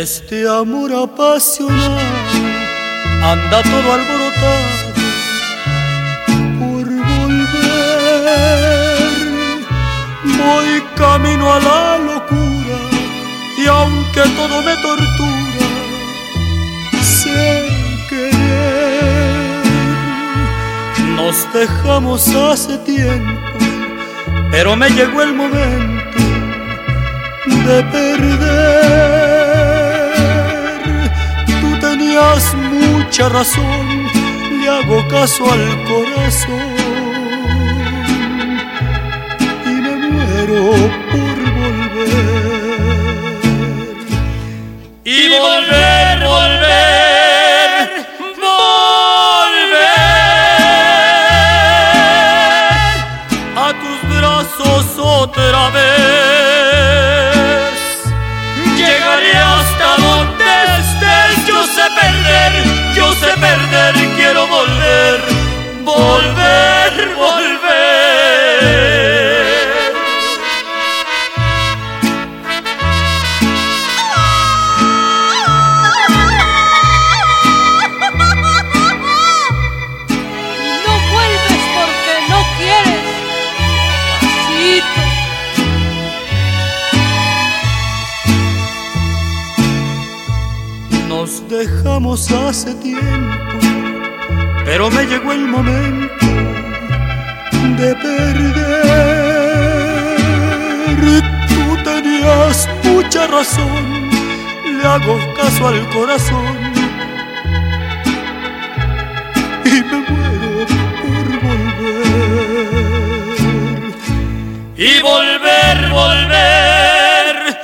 este amor apasionado anda todo alborotado por volver. Voy camino a la locura y aunque todo me tortura, sé querer. Nos dejamos hace tiempo, pero me llegó el momento de perder. Tú tenías mucha razón, le hago caso al corazón y me muero por volver. Y volver, volver, volver a tus brazos otra vez. Llegaré hasta donde estés, yo sé perder, quiero volver, volver, volver. No vuelves porque no quieres, pasito. Nos dejamos hace tiempo, pero me llegó el momento de perder. Tú tenías mucha razón, le hago caso al corazón y me muero por volver. Y volver, volver,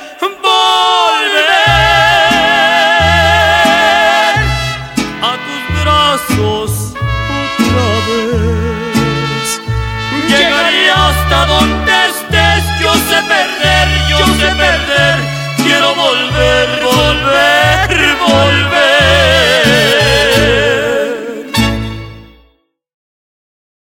volver a tus brazos otra vez. Llegaré hasta donde estés, yo sé perder, quiero volver, volver.